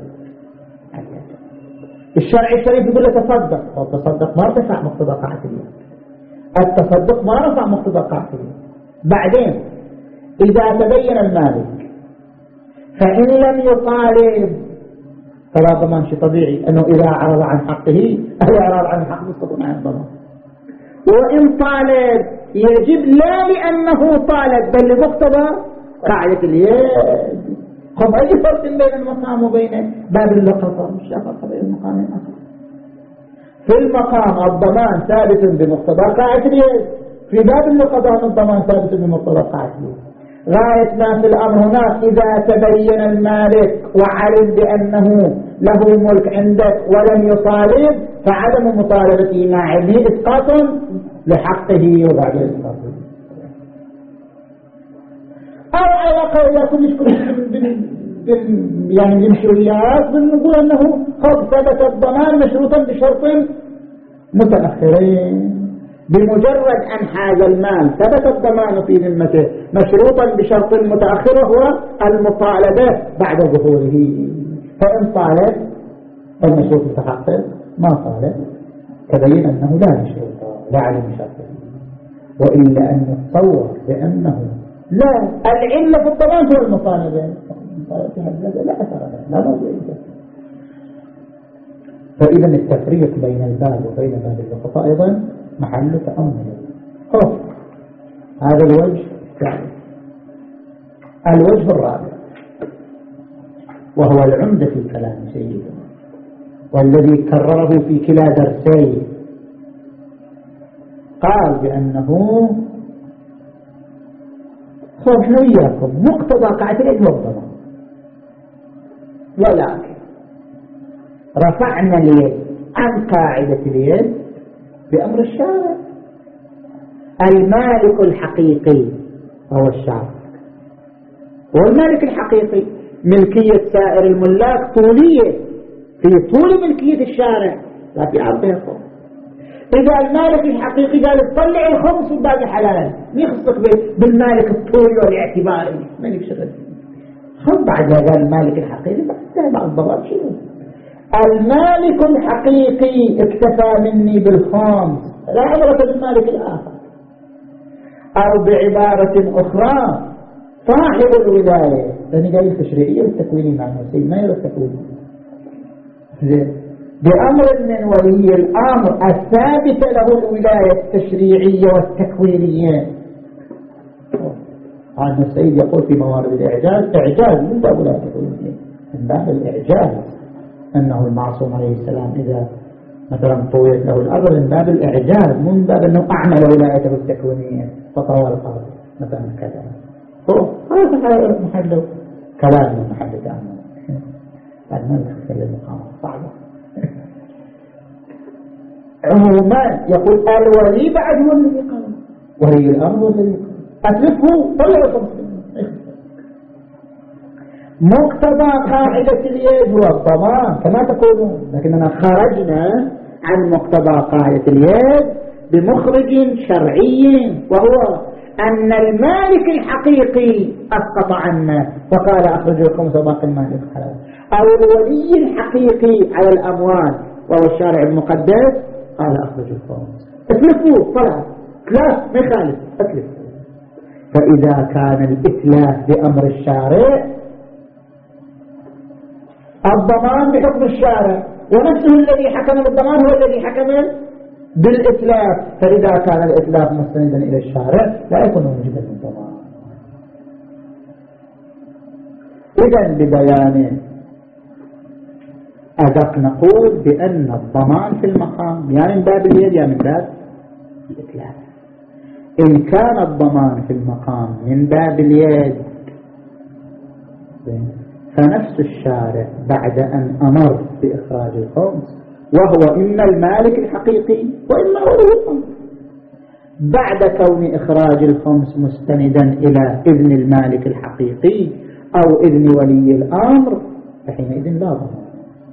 الشرع الشريف يقول له تصدق، أو تصدق ما ارتفع مقتضى قاعدة اليد، التصدق ما رفع مقتضى قاعدة اليد. بعدين إذا تبين المالك فإن لم يطالب فلا ضمان. شيء طبيعي أنه إذا أعرض عن حقه أو أعرض عن حقه يستطيع عن الضمان. وإن طالب يجب لا لأنه طالب بل لمقتضى قاعدة اليد. هم أي فرق بين المقام وبين باب اللقطة؟ مش لا فرق بين المقامين أصلا. في المقام الضمان ثابت بمقتضى قاعدة اليد، في باب اللقطة الضمان ثابت بمقتضى قاعدة اليد. غاية ما في الأمر هناك إذا تبين المالك وعلم بأنه له ملك عندك ولم يطالب فعدم مطالبته مع علمه إسقاط لحقه وبعد إسقاطه. أو على قول لا كل يعني المشروعيات بنقول أنه قد ثبت الضمان مشروطا بشرط متأخرين. بمجرد أن حاز المال ثبت الضمان في ذمته مشروطا بشرط متأخر هو المطالبة بعد ظهوره. فإن طالب المشروط متحقق، ما طالب تبين أنه لا مشروط لا علم شرطه. وإلا أن نتصور بأنه لا العلة في الضمان هو المطالبة لا أثر له لا موضوع. فإذا التفريق بين الباب وبين باب الوقفة أيضا محل تأمل. خوف هذا الوجه الثالث. الوجه الرابع وهو العمدة في كلام سيدنا والذي كرره في كلا درسيه، قال بأنه خوف احنا وياكم مقتضى قاعدة اليد والضمان، ولكن رفعنا اليد عن قاعدة اليد بأمر الشارع. المالك الحقيقي هو الشارع، والمالك الحقيقي ملكية سائر الملاك طولية في طول ملكية الشارع لا في عرضها فوق. إذا المالك الحقيقي قال تطلع الخمس والباقي حلال يخصك بالمالك الطولي والاعتباري ما لك شغل. خذ بعد ما قال المالك الحقيقي بعد بعض الضباب شنو؟ المالك الحقيقي اكتفى مني بالخمس لا عبرة بالمالك الآخر. أو بعبارة أخرى صاحب الولاية لأنه قال التشريعية والتكويني مع نفسه ما يرى التكويني بأمر من ولي الأمر الثابت له الولاية التشريعية والتكوينية. عن السيد يقول في موارد الإعجاز إعجاز من باب ولاية التكوينية من باب الإعجاز أنه المعصوم عليه السلام إذا مثلا طويت له الأرض من باب الإعجاز من باب أنه أعمل ولايته التكوينية فطوى الأرض مثلا كذا. هذا محل كلام من محل تأمل بعد ما نتخيل المقام صعبة. عموما يقول الولي بعد هو الذي قال ولي الأمر هو الذي قال أتلفه طلع خمسين. مقتضى قاعدة اليد هو الضمان كما تقولون، لكننا خرجنا عن مقتضى قاعدة اليد بمخرج شرعي وهو أن المالك الحقيقي أسقط عنا فقال أخرجوا الخمس وباقي المال حلال، أو الولي الحقيقي على الأموال وهو الشارع المقدس قال أخرجوا الخمس. اتلفوا طلع لا ما يخالف اتلفوا. فإذا كان الإتلاف بأمر الشارع الضمان بحكم الشارع ونفسه الذي حكم بالضمان هو الذي حكم بالإتلاف، فإذا كان الإتلاف مستندا إلى الشارع لا يكون موجبا للضمان. إذن ببيان أدق نقول بأن الضمان في المقام يعني من باب اليد يعني من باب الإتلاف. إن كان الضمان في المقام من باب اليد فنفس الشارع بعد أن أمر بإخراج الخمس وهو إما المالك الحقيقي وإما ولي الأمر بعد كون إخراج الخمس مستندا إلى إذن المالك الحقيقي أو إذن ولي الأمر فحينئذ لا ضمان.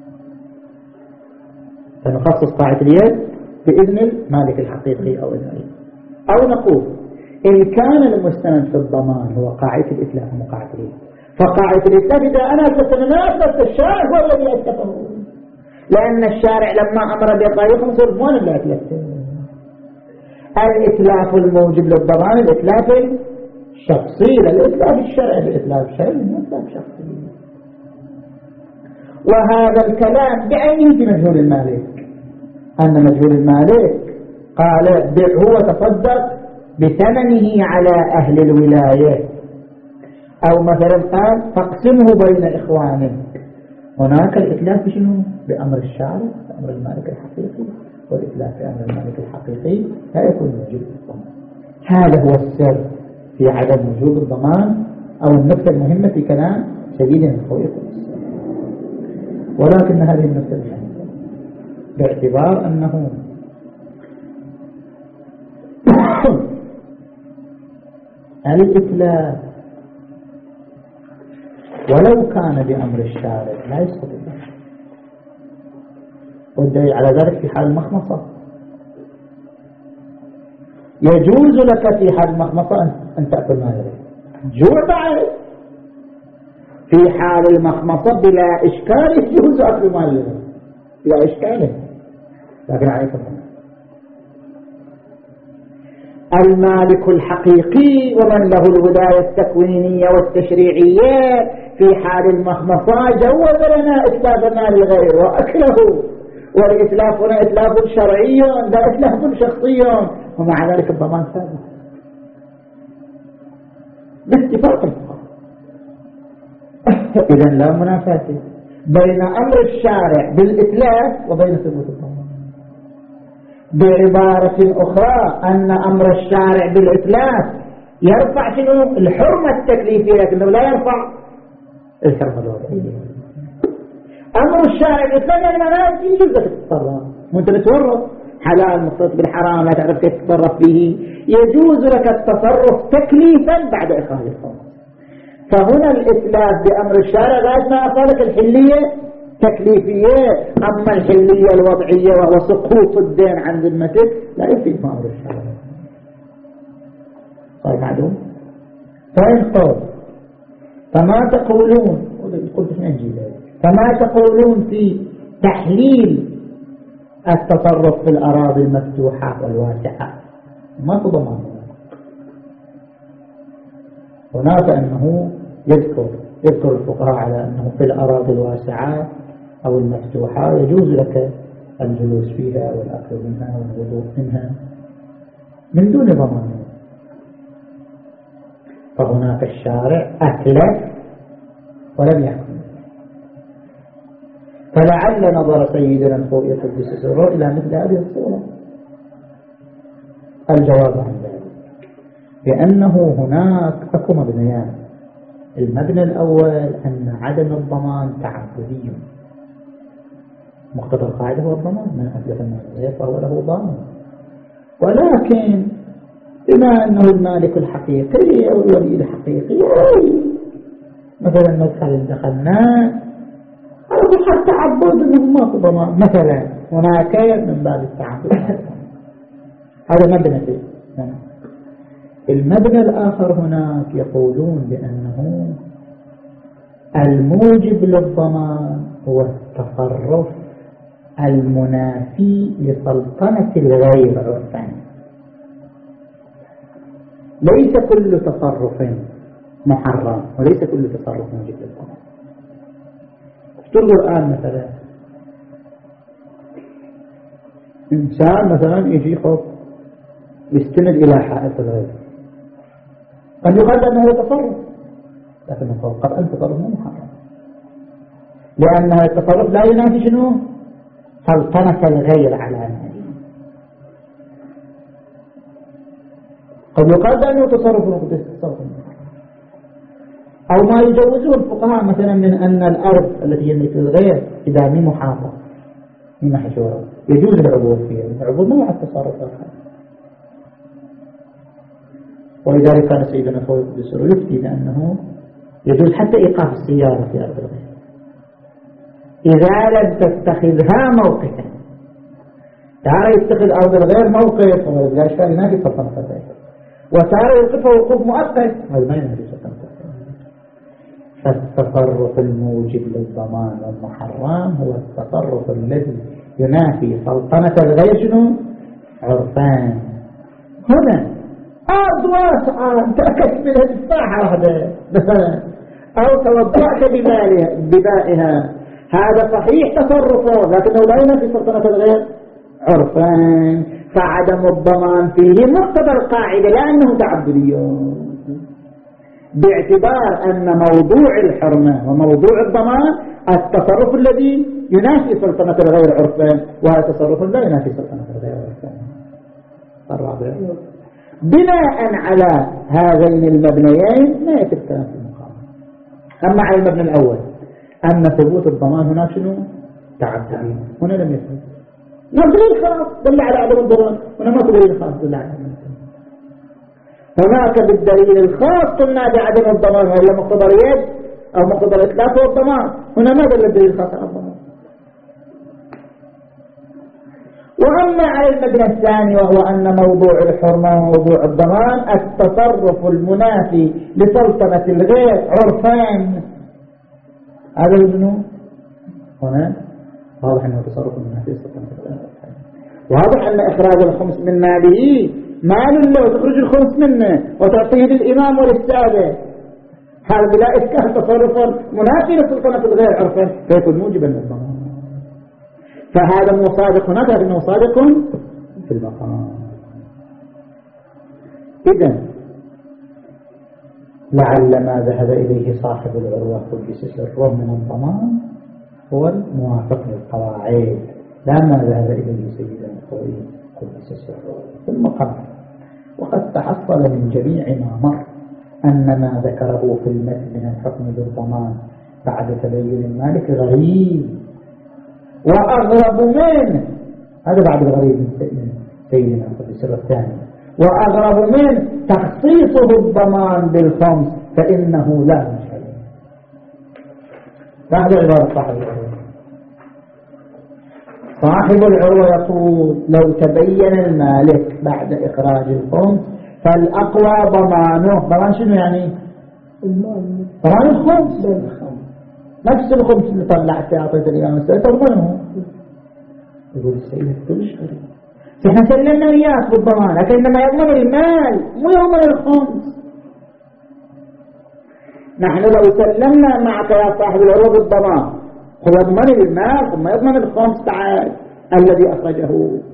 فنخصص قاعدة اليد بإذن المالك الحقيقي أو إذن أو نقول إن كان المستند في الضمان هو قاعدة الإتلاف وقاعدة اليد فقاعدة الإتلاف إذا أنا أثبتنا أثبت الشارع هو الذي أثبته، لأن الشارع لما أمر بإقرار خمس رضوان اللي أتلفته. الإتلاف الموجب للضمان الإتلاف الشخصي للإتلاف الشرعي الإتلاف الشرعي الإتلاف الشخصي. وهذا الكلام بعينه في مجهول المالك أن مجهول المالك قال بيعه وتصدق بثمنه على أهل الولاية أو مثلا قال تقسمه بين إخوانه. هناك الإتلاف بشنو؟ بأمر الشارع بأمر المالك الحقيقي، والإتلاف بأمر المالك الحقيقي لا يكون موجود. هذا هو السر في عدم وجود الضمان أو النقطة المهمة في كلام سيدنا الخوي القدس. ولكن هذه النقطة المهمة باعتبار أنه الإتلاف ولو كان بأمر الشارع لا يسقط الإتلاف، والدليل على ذلك في حال المخمصة. يجوز لك في حال المخمصة أن تأكل ما يريد، جوع بعد في حال المخمصة بلا إشكال يجوز أكل ما يريد بلا إشكال، لكن عليكم المالك الحقيقي ومن له الولاية التكوينية والتشريعية في حال المخمصة جوز لنا إتلاف مال الغير وأكله، والإتلاف هنا إتلاف شرعي لا إتلاف شخصي، ومع ذلك الضمان ثابت باتفاق الفقهاء. إذن لا منافاة بين أمر الشارع بالإتلاف وبين ثبوت الضمان. بعبارة أخرى أن أمر الشارع بالإتلاف يرفع شنو الحرمة التكليفية، لكنه لا يرفع الحرمة الوضعية. أمر الشارع بالإتلاف يعني معناه يجوز لك تتصرف، وأنت بتورط حلال مختص بالحرام لا تعرف كيف تتصرف به، يجوز لك التصرف تكليفا بعد إخراج الحرمة. فهنا الإتلاف بأمر الشارع غاية ما أصالك الحلية تكليفية، أما الحلية الوضعية وهو سقوط الدين عن ذمتك لا يفيد ما أمر الشارع. طيب معلوم. طيب قول فما تقولون فما تقولون في تحليل التصرف في الأراضي المفتوحة والواسعة؟ ما تضمن هناك أنه يذكر يذكر الفقهاء على أنه في الأراضي الواسعة أو المفتوحة يجوز لك الجلوس فيها والأكل منها والوضوء منها من دون ضمان، فهناك الشارع أكلف ولم يحكم. فلعل نظر سيدنا الخوي يقدس سره إلى مثل هذه الصورة. الجواب عن ذلك بأنه هناك أكو مبنيان. المبنى الأول أن عدم الضمان تعبدي، مقتضى القاعدة هو الضمان، من أتلف المال فهو له ضامن، ولكن بما أنه المالك الحقيقي أو الولي الحقيقي مثلا مدخل دخلناه هذا حق تعبد أنه ما في ضمان مثلا، هناك من باب التعبد هذا مبنى فيه. المبنى الآخر هناك يقولون بأنه الموجب للضمان هو التصرف المنافي لسلطنة الغير عرفا. ليس كل تصرف محرم وليس كل تصرف موجب للضمان. افترضوا الآن مثلا إنسان مثلا يجي خط يستند إلى حائط الغير، قد يقال أنه تصرف، لكن قد أن تصرف مو محرم، لأن التصرف لا ينافي شنو سلطنة الغير على ماله. قد يقال أنه تصرف مقدس أو ما يجوزه الفقهاء مثلا من أن الأرض التي يملك الغير إذا مي محاطة مي محشورة يجوز العبور فيها، العبور ما هو التصرف الآخر. ولذلك كان سيدنا الخوي القدس يفتي بأنه يجوز حتى إيقاف السيارة في أرض الغير إذا لم تتخذها موقفا. تعالى يتخذ أرض الغير موقف ولا إشكال ينافي سلطنة الغير، وتعالى يوقفه وقوف مؤقت هذا ما ينافي سلطنة الغير. فالتصرف الموجب للضمان والمحرم هو التصرف الذي ينافي سلطنة الغير شنو عرفان. هنا أرض واسعة أنت أكدت منها تفاحة واحدة مثلا أو توضعت بمائها، هذا صحيح تصرفه لكنه لا ينافي سلطنة الغير عرفان، فعدم الضمان فيه مقتضى القاعدة لا أنه تعبدي، باعتبار أن موضوع الحرمة وموضوع الضمان التصرف الذي ينافي سلطنة الغير عرفان، وهذا تصرف لا ينافي سلطنة الغير عرفان. الرابع بناء على هذين المبنيين ما يتكلم في المقام. أما على المبنى الأول أن ثبوت الضمان هنا شنو؟ تعددين، هنا لم يثبت. دليل خاص دل على عدم الضرر، هنا ما دليل خاص دل على عدم الضرر. هناك بالدليل الخاص قلنا بعدم الضمان وهي مقتضى اليد أو مقتضى الإتلاف والضمان، هنا ما دل الدليل الخاص على الضمان. وأما على المبنى الثاني وهو أن موضوع الحرمة وموضوع الضمان التصرف المنافي لسلطنة الغير عرفان، هذا منه هنا واضح أنه تصرف المنافي لسلطنة الغير عرفان، واضح أن إخراج الخمس من ماله مال له تخرج الخمس منه وتعطيه للإمام وللسادة، هذا بلا إشكال تصرف منافي لسلطنة الغير عرفان فيكون موجبا للضمان. فهذا مصادق هناك لكنه صادق في المقام. إذن لعل ما ذهب إليه صاحب العروة قدس سره من الضمان هو الموافق للقواعد، لا ما ذهب إليه سيدنا الخوي قدس سره في المقام. وقد تحصل من جميع ما مر أن ما ذكره في المثل من الحكم بالضمان بعد تبين المالك غريب وأغرب منه، هذا بعد الغريب من سيدنا قدس سره الثاني، وأغرب منه تخصيصه الضمان بالخمس فإنه لا مشكلة. بعد عبارة صاحب العروة، صاحب العروة يقول لو تبين المالك بعد إخراج الخمس فالأقوى ضمانه. ضمان شنو يعني؟ ضمان الخمس، نفس الخمس اللي طلعت أعطيت الإمام السيد تضمنه. يقول السيد كل شيء احنا سلمنا إياك بالضمان، لكن إنما يضمن المال مو يضمن الخمس. نحن لو سلمنا معك يا صاحب العروة بالضمان هو يضمن المال ثم يضمن الخمس تعال الذي أخرجه.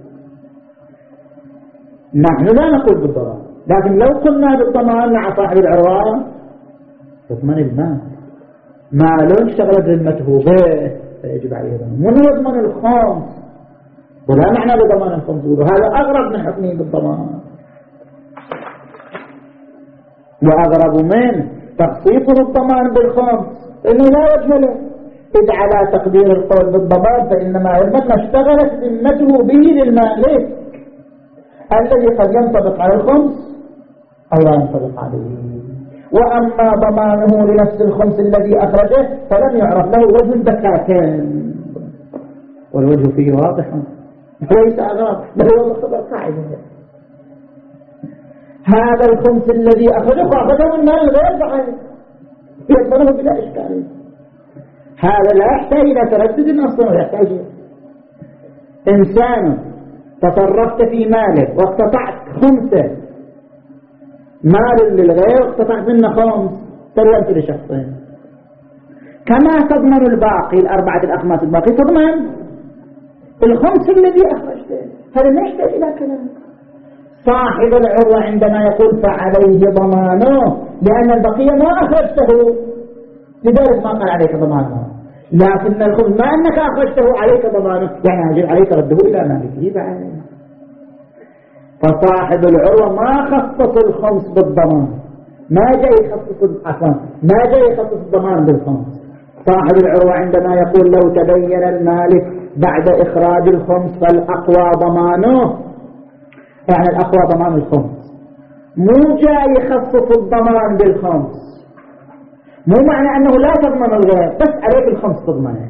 نحن لا نقول بالضمان، لكن لو قلنا بالضمان مع صاحب العروة يضمن المال، مال اشتغلت ذمته به فيجب عليه ضمان، من يضمن الخمس ولا معنى بضمان الخمس، وهذا أغرب من حكمه بالضمان. وأغرب من تخصيصه الضمان بالخمس إنه لا وجه له، إذ على تقدير القول بالضمان فإنما يضمن ما اشتغلت ذمته به للمالك الذي قد ينطبق على الخمس أو لا ينطبق عليه. وأما ضمانه لنفس الخمس الذي أخرجه فلم يعرف له وجه بكاكين، والوجه فيه واضح ليس أغرب بل هو مقتضى القاعدة. هذا الخمس الذي أخرجه أخرجه من مال الغير فعلا يضمنه بلا إشكال. هذا لا يحتاج إلى تردد أصلا، يحتاج إنسان تصرفت في ماله واقتطعت خمسة مال للغير واقتطعت منه خمس سلمت لشخصين، كما تضمن الباقي الأربعة الأخماس الباقي تضمن الخمس الذي أخرجته. هذا لا يحتاج إلى كلام. صاحب العروة عندما يقول فعليه ضمانه لأن البقية ما أخرجته لذلك ما قال عليك ضمانه، لكن الخمس ما أنك أخرجته عليك ضمانه يعني يجب عليك رده إلى مالكه بعد. فصاحب العروة ما خصص الخمس بالضمان، ما جاي يخصص عفوا ما جاي يخصص الضمان بالخمس. صاحب العروة عندما يقول لو تبين المالك بعد إخراج الخمس فالأقوى ضمانه يعني الأقوى ضمان الخمس، مو جاي يخصص الضمان بالخمس، مو معنى أنه لا تضمن الغير بس عليك الخمس تضمنه،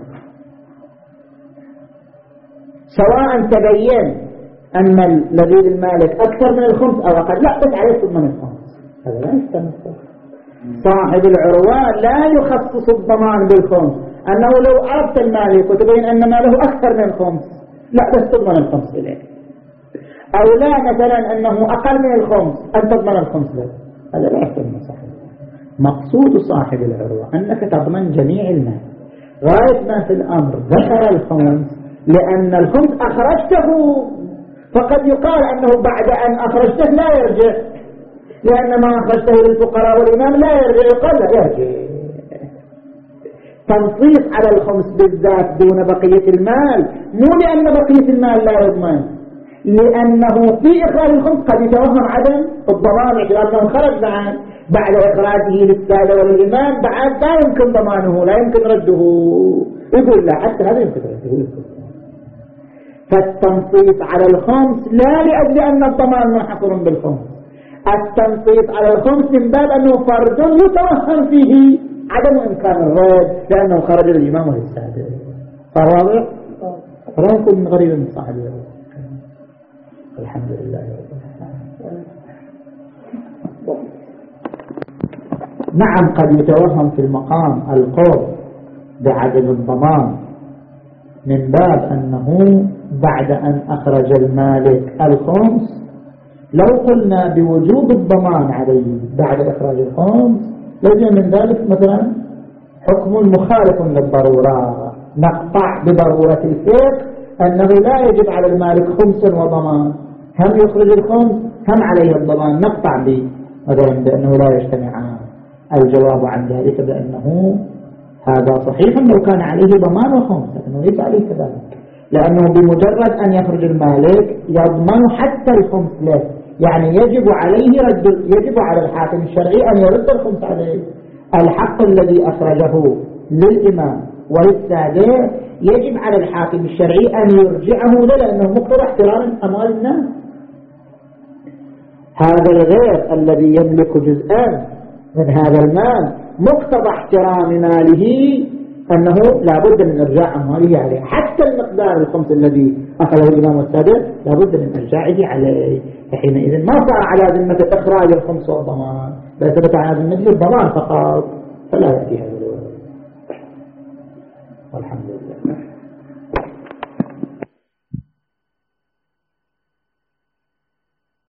سواء تبين أن الذي المالك أكثر من الخمس أو أقل لا بس عليك تضمن الخمس. هذا لا يستمر. صاحب العروة لا يخصص الضمان بالخمس، أنه لو عرفت المالك وتبين أن ماله أكثر من الخمس لا بس تضمن الخمس إليه، أو لا مثلا أنه أقل من الخمس أن تضمن الخمس له. هذا لا يستمر صاحب. مقصود صاحب العروة أنك تضمن جميع المال. غاية ما في الأمر ذكر الخمس لأن الخمس أخرجته، فقد يقال أنه بعد أن أخرجته لا يرجع، لأن ما أخرجته للفقراء والإمام لا يرجع، يقال لا يرجع. تنصيص على الخمس بالذات دون بقية المال مو لأن بقية المال لا يضمن، لأنه في إخراج الخمس قد يتوهم عدم الضمان اعتبار أنه خرج بعد بعد إخراجه للسادة والإمام بعد لا يمكن ضمانه لا يمكن رده. يقول لا حتى هذا يمكن رده. فالتنصيص على الخمس لا لأجل أن الضمان منحصر بالخمس، التنصيص على الخمس من باب أنه فرد يتوهم فيه عدم إمكان الرد لأنه خرج للإمام والسادة. فواضح؟ فلا يكون غريبا من صاحب الحمد لله. نعم قد يتوهم في المقام القول بعدم الضمان من باب أنه بعد أن أخرج المالك الخمس لو قلنا بوجوب الضمان عليه بعد إخراج الخمس لجأ من ذلك مثلا حكم مخالف للضرورة، نقطع بضرورة الفقه أنه لا يجب على المالك خمس وضمان، هم يخرج الخمس هم عليه الضمان، نقطع به مثلا بأنه لا يجتمعان. الجواب عن ذلك بأنه هذا صحيح لو كان عليه ضمان وخمس، لكنه ليس عليه كذلك، لأنه بمجرد أن يخرج المالك يضمن حتى الخمس له، يعني يجب عليه رد، يجب على الحاكم الشرعي أن يرد الخمس عليه. الحق الذي أخرجه للإمام وللسادة يجب على الحاكم الشرعي أن يرجعه له لأنه مقتضى احترام أموال الناس. هذا الغير الذي يملك جزءا من هذا المال مقتضى احترام ماله أنه لابد من إرجاع أمواله عليه، حتى المقدار الخمس الذي أخذه الإمام والسادة لابد من إرجاعه عليه. فحينئذ ما صار على ذمة إخراج الخمس والضمان، بل ثبت على ذمة الضمان فقط، فلا يأتي هذا الوضع. والحمد لله.